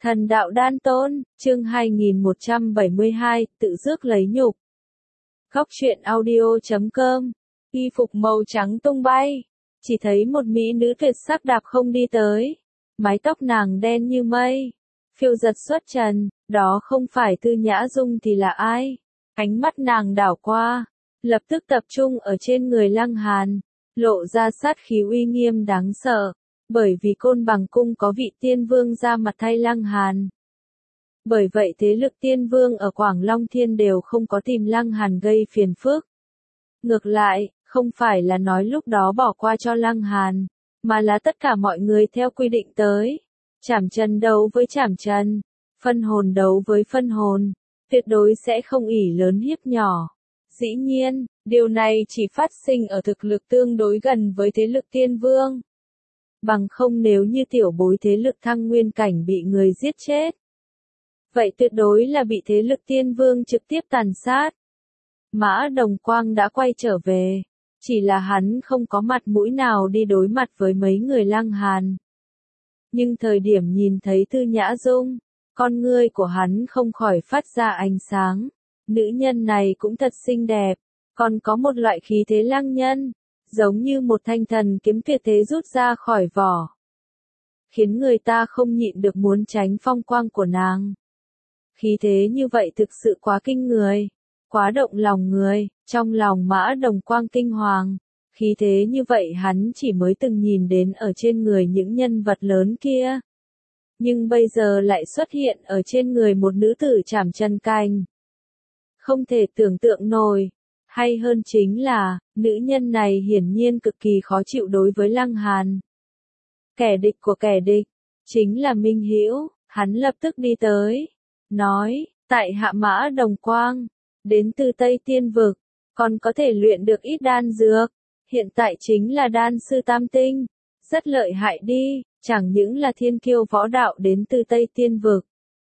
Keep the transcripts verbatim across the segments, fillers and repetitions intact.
Thần đạo đan tôn, chương hai nghìn một trăm bảy mươi hai, tự rước lấy nhục. Góc truyện audio chấm com, y phục màu trắng tung bay, chỉ thấy một mỹ nữ tuyệt sắc đạp không đi tới, mái tóc nàng đen như mây, phiêu giật xuất trần, đó không phải Tư Nhã Dung thì là ai? Ánh mắt nàng đảo qua, lập tức tập trung ở trên người Lăng Hàn, lộ ra sát khí uy nghiêm đáng sợ. Bởi vì Côn Bằng Cung có vị tiên vương ra mặt thay Lăng Hàn. Bởi vậy thế lực tiên vương ở Quảng Long Thiên đều không có tìm Lăng Hàn gây phiền phức. Ngược lại, không phải là nói lúc đó bỏ qua cho Lăng Hàn, mà là tất cả mọi người theo quy định tới. Chảm chân đấu với chảm chân, phân hồn đấu với phân hồn, tuyệt đối sẽ không ỷ lớn hiếp nhỏ. Dĩ nhiên, điều này chỉ phát sinh ở thực lực tương đối gần với thế lực tiên vương. Bằng không nếu như tiểu bối thế lực thăng nguyên cảnh bị người giết chết, vậy tuyệt đối là bị thế lực tiên vương trực tiếp tàn sát. Mã Đồng Quang đã quay trở về, chỉ là hắn không có mặt mũi nào đi đối mặt với mấy người Lăng Hàn. Nhưng thời điểm nhìn thấy Tư Nhã Dung, con ngươi của hắn không khỏi phát ra ánh sáng. Nữ nhân này cũng thật xinh đẹp, còn có một loại khí thế lăng nhân, giống như một thanh thần kiếm tuyệt thế rút ra khỏi vỏ, khiến người ta không nhịn được muốn tránh phong quang của nàng. Khí thế như vậy thực sự quá kinh người, quá động lòng người, trong lòng Mã Đồng Quang kinh hoàng. Khí thế như vậy hắn chỉ mới từng nhìn đến ở trên người những nhân vật lớn kia, nhưng bây giờ lại xuất hiện ở trên người một nữ tử Trảm Chân Canh. Không thể tưởng tượng nổi. Hay hơn chính là, nữ nhân này hiển nhiên cực kỳ khó chịu đối với Lăng Hàn. Kẻ địch của kẻ địch, chính là Minh Hữu. Hắn lập tức đi tới, nói, tại hạ Mã Đồng Quang, đến từ Tây Tiên Vực, còn có thể luyện được ít đan dược, hiện tại chính là đan sư tam tinh, rất lợi hại đi, chẳng những là thiên kiêu võ đạo đến từ Tây Tiên Vực,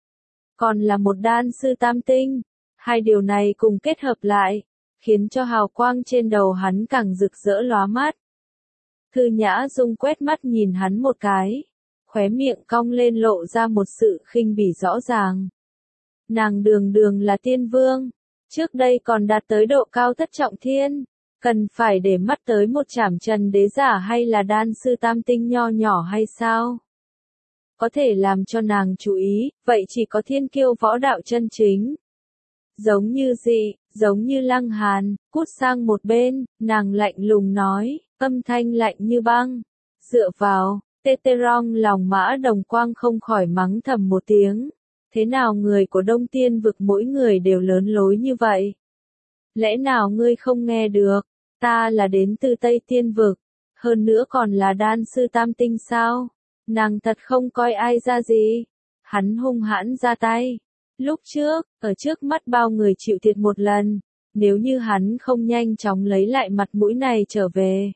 còn là một đan sư tam tinh, hai điều này cùng kết hợp lại, khiến cho hào quang trên đầu hắn càng rực rỡ lóa mắt. Tư Nhã Dung quét mắt nhìn hắn một cái, khóe miệng cong lên lộ ra một sự khinh bỉ rõ ràng. Nàng đường đường là tiên vương, trước đây còn đạt tới độ cao thất trọng thiên, cần phải để mắt tới một Trảm Trần đế giả hay là đan sư tam tinh nho nhỏ hay sao? Có thể làm cho nàng chú ý, vậy chỉ có thiên kiêu võ đạo chân chính. Giống như gì, giống như Lăng Hàn, cút sang một bên, nàng lạnh lùng nói, âm thanh lạnh như băng. Dựa vào, tê tê rong lòng Mã Đồng Quang không khỏi mắng thầm một tiếng. Thế nào người của Đông Tiên Vực mỗi người đều lớn lối như vậy? Lẽ nào ngươi không nghe được, ta là đến từ Tây Tiên Vực, hơn nữa còn là đan sư tam tinh sao? Nàng thật không coi ai ra gì. Hắn hung hãn ra tay. Lúc trước, ở trước mắt bao người chịu thiệt một lần, nếu như hắn không nhanh chóng lấy lại mặt mũi này trở về.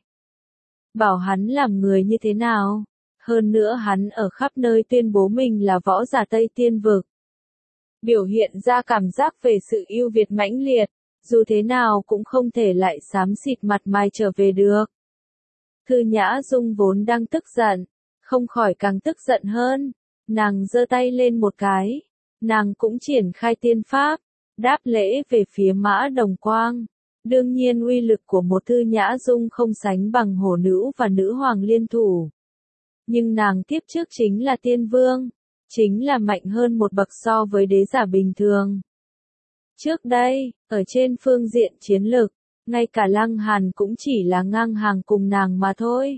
Bảo hắn làm người như thế nào? Hơn nữa hắn ở khắp nơi tuyên bố mình là võ giả Tây Tiên Vực. Biểu hiện ra cảm giác về sự ưu việt mãnh liệt, dù thế nào cũng không thể lại xám xịt mặt mày trở về được. Tư Nhã Dung vốn đang tức giận, không khỏi càng tức giận hơn, nàng giơ tay lên một cái. Nàng cũng triển khai tiên pháp, đáp lễ về phía Mã Đồng Quang. Đương nhiên uy lực của một Tư Nhã Dung không sánh bằng hổ nữ và nữ hoàng liên thủ. Nhưng nàng tiếp trước chính là tiên vương, chính là mạnh hơn một bậc so với đế giả bình thường. Trước đây, ở trên phương diện chiến lực, ngay cả Lăng Hàn cũng chỉ là ngang hàng cùng nàng mà thôi.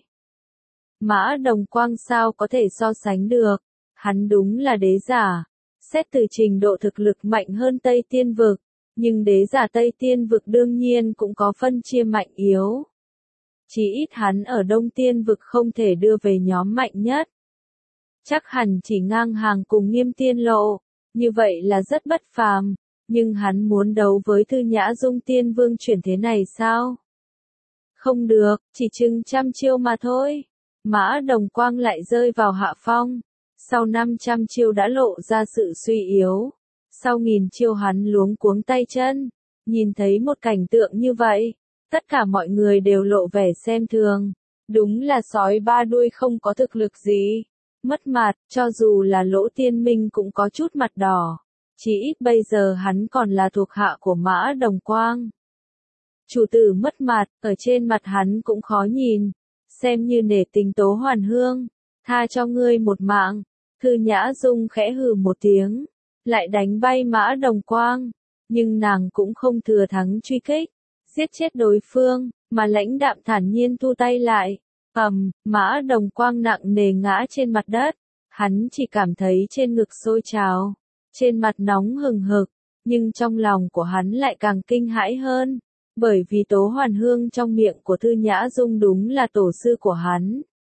Mã Đồng Quang sao có thể so sánh được, hắn đúng là đế giả. Xét từ trình độ thực lực mạnh hơn Tây Tiên Vực, nhưng đế giả Tây Tiên Vực đương nhiên cũng có phân chia mạnh yếu. Chỉ ít hắn ở Đông Tiên Vực không thể đưa về nhóm mạnh nhất. Chắc hẳn chỉ ngang hàng cùng Nghiêm Tiên Lộ, như vậy là rất bất phàm, nhưng hắn muốn đấu với Tư Nhã Dung tiên vương chuyển thế này sao? Không được, chỉ chừng trăm chiêu mà thôi. Mã Đồng Quang lại rơi vào hạ phong. Sau năm trăm chiêu đã lộ ra sự suy yếu. Sau nghìn chiêu hắn luống cuống tay chân. Nhìn thấy một cảnh tượng như vậy, tất cả mọi người đều lộ vẻ xem thường. Đúng là sói ba đuôi không có thực lực gì. mất mặt, cho dù là Lỗ Tiên Minh cũng có chút mặt đỏ. Chỉ ít bây giờ hắn còn là thuộc hạ của Mã Đồng Quang. Chủ tử mất mặt, ở trên mặt hắn cũng khó nhìn. Xem như nể tình Tố Hoàn Hương, tha cho ngươi một mạng. Thư Nhã Dung khẽ hừ một tiếng, lại đánh bay Mã Đồng Quang. Nhưng nàng cũng không thừa thắng truy kích, giết chết đối phương, mà lãnh đạm thản nhiên thu tay lại. Ầm, Mã Đồng Quang nặng nề ngã trên mặt đất. Hắn chỉ cảm thấy trên ngực sôi trào, trên mặt nóng hừng hực, nhưng trong lòng của hắn lại càng kinh hãi hơn. Bởi vì Tố Hoàn Hương trong miệng của Thư Nhã Dung đúng là tổ sư của hắn.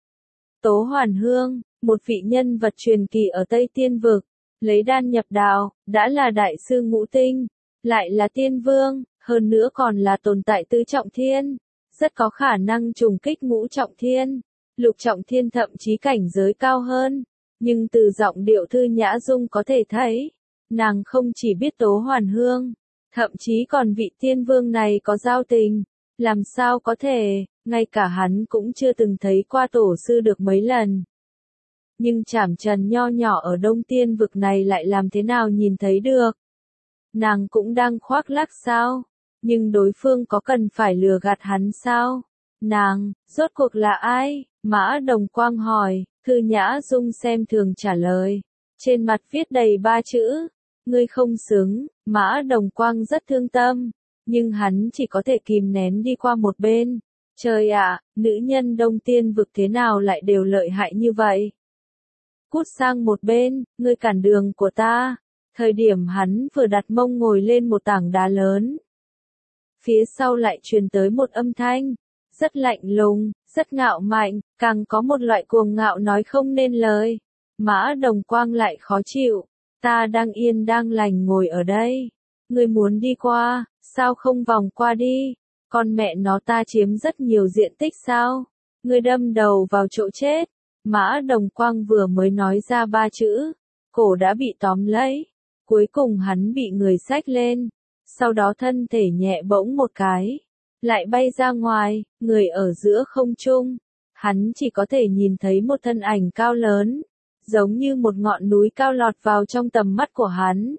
Tố Hoàn Hương, một vị nhân vật truyền kỳ ở Tây Tiên Vực, lấy đan nhập đạo, đã là đại sư ngũ tinh, lại là tiên vương, hơn nữa còn là tồn tại tứ trọng thiên, rất có khả năng trùng kích ngũ trọng thiên, lục trọng thiên thậm chí cảnh giới cao hơn. Nhưng từ giọng điệu Thư Nhã Dung có thể thấy, nàng không chỉ biết Tố Hoàn Hương, thậm chí còn vị tiên vương này có giao tình, làm sao có thể, ngay cả hắn cũng chưa từng thấy qua tổ sư được mấy lần. Nhưng Trảm Trần nho nhỏ ở Đông Tiên Vực này lại làm thế nào nhìn thấy được? Nàng cũng đang khoác lác sao? Nhưng đối phương có cần phải lừa gạt hắn sao? Nàng, rốt cuộc là ai? Mã Đồng Quang hỏi. Thư Nhã Dung xem thường trả lời. Trên mặt viết đầy ba chữ. Ngươi không xứng. Mã Đồng Quang rất thương tâm. Nhưng hắn chỉ có thể kìm nén đi qua một bên. Trời ạ, nữ nhân Đông Tiên Vực thế nào lại đều lợi hại như vậy? Cút sang một bên, ngươi cản đường của ta. Thời điểm hắn vừa đặt mông ngồi lên một tảng đá lớn. Phía sau lại truyền tới một âm thanh. Rất lạnh lùng, rất ngạo mạn, càng có một loại cuồng ngạo nói không nên lời. Mã Đồng Quang lại khó chịu. Ta đang yên đang lành ngồi ở đây. Ngươi muốn đi qua, sao không vòng qua đi? Con mẹ nó ta chiếm rất nhiều diện tích sao? Ngươi đâm đầu vào chỗ chết. Mã Đồng Quang vừa mới nói ra ba chữ, cổ đã bị tóm lấy. Cuối cùng hắn bị người xách lên. Sau đó thân thể nhẹ bỗng một cái, lại bay ra ngoài, người ở giữa không trung. Hắn chỉ có thể nhìn thấy một thân ảnh cao lớn, giống như một ngọn núi cao lọt vào trong tầm mắt của hắn.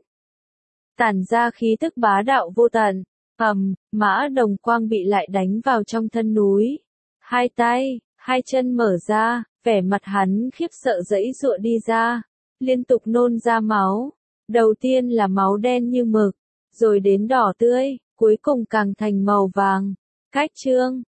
Tản ra khí tức bá đạo vô tận. Ầm, Mã Đồng Quang bị lại đánh vào trong thân núi. Hai tay, hai chân mở ra, vẻ mặt hắn khiếp sợ giãy giụa đi ra, liên tục nôn ra máu. Đầu tiên là máu đen như mực, rồi đến đỏ tươi, cuối cùng càng thành màu vàng. Cách chương